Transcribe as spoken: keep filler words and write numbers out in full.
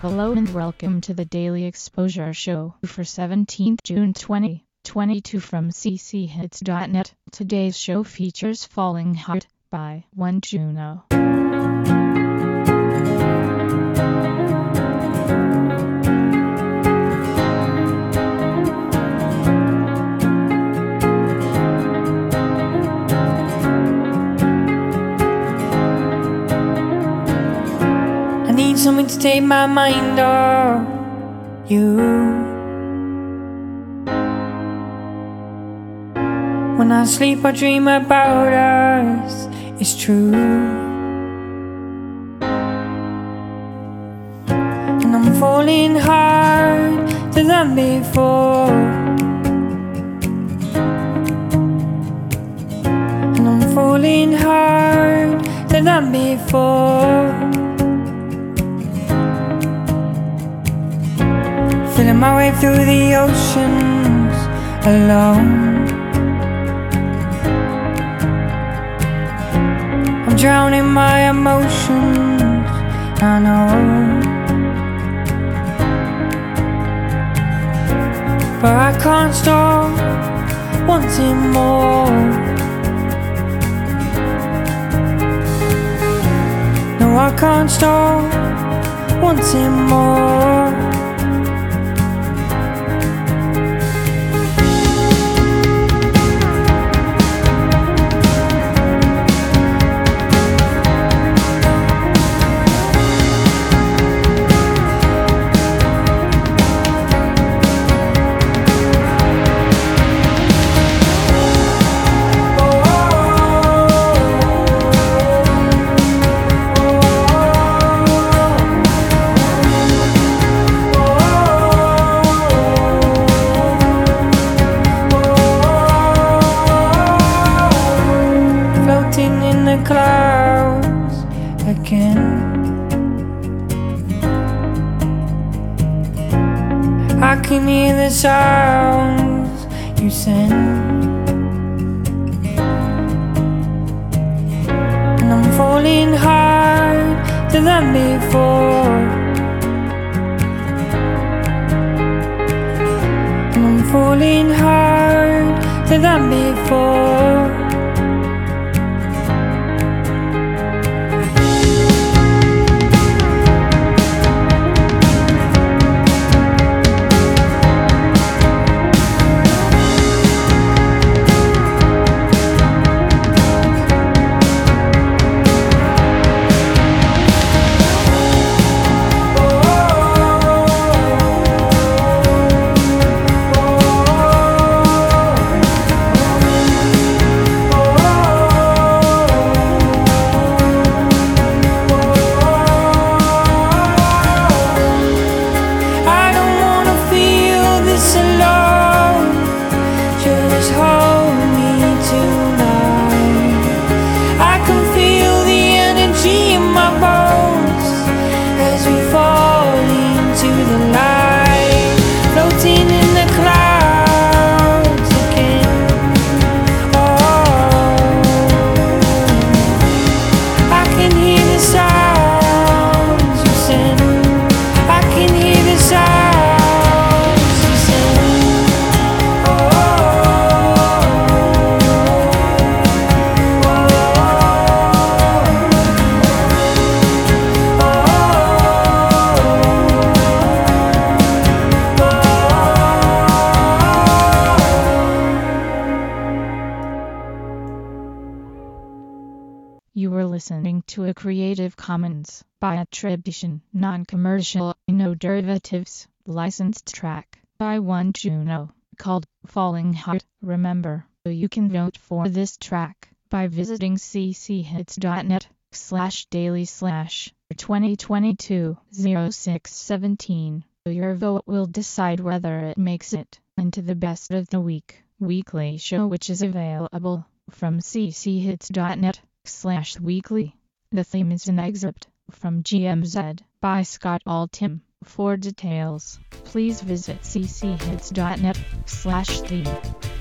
Hello and welcome to the Daily Exposure Show for seventeenth June twenty twenty-two from c c hits dot net. Today's show features Falling Hard by One Juno. I need something to take my mind off you. When I sleep I dream about us, it's true. And I'm falling harder than before. And I'm falling harder than before. Feeling my way through the oceans alone. I'm drowning my emotions, I know. But I can't stop wanting more. No, I can't stop wanting more. In the clouds again, I can hear the sounds you send, and I'm falling harder than before. And I'm falling harder than before. You were listening to a Creative Commons by attribution, non-commercial, no derivatives, licensed track by One Juno, called Falling Hard. Remember, you can vote for this track by visiting c c hits dot net slash daily slash twenty twenty-two oh six seventeen. Your vote will decide whether it makes it into the best of the week weekly show, which is available from c c hits dot net slash weekly. The theme is an excerpt from G M Z by Scott Altham. For details, please visit c c hits dot net slash theme.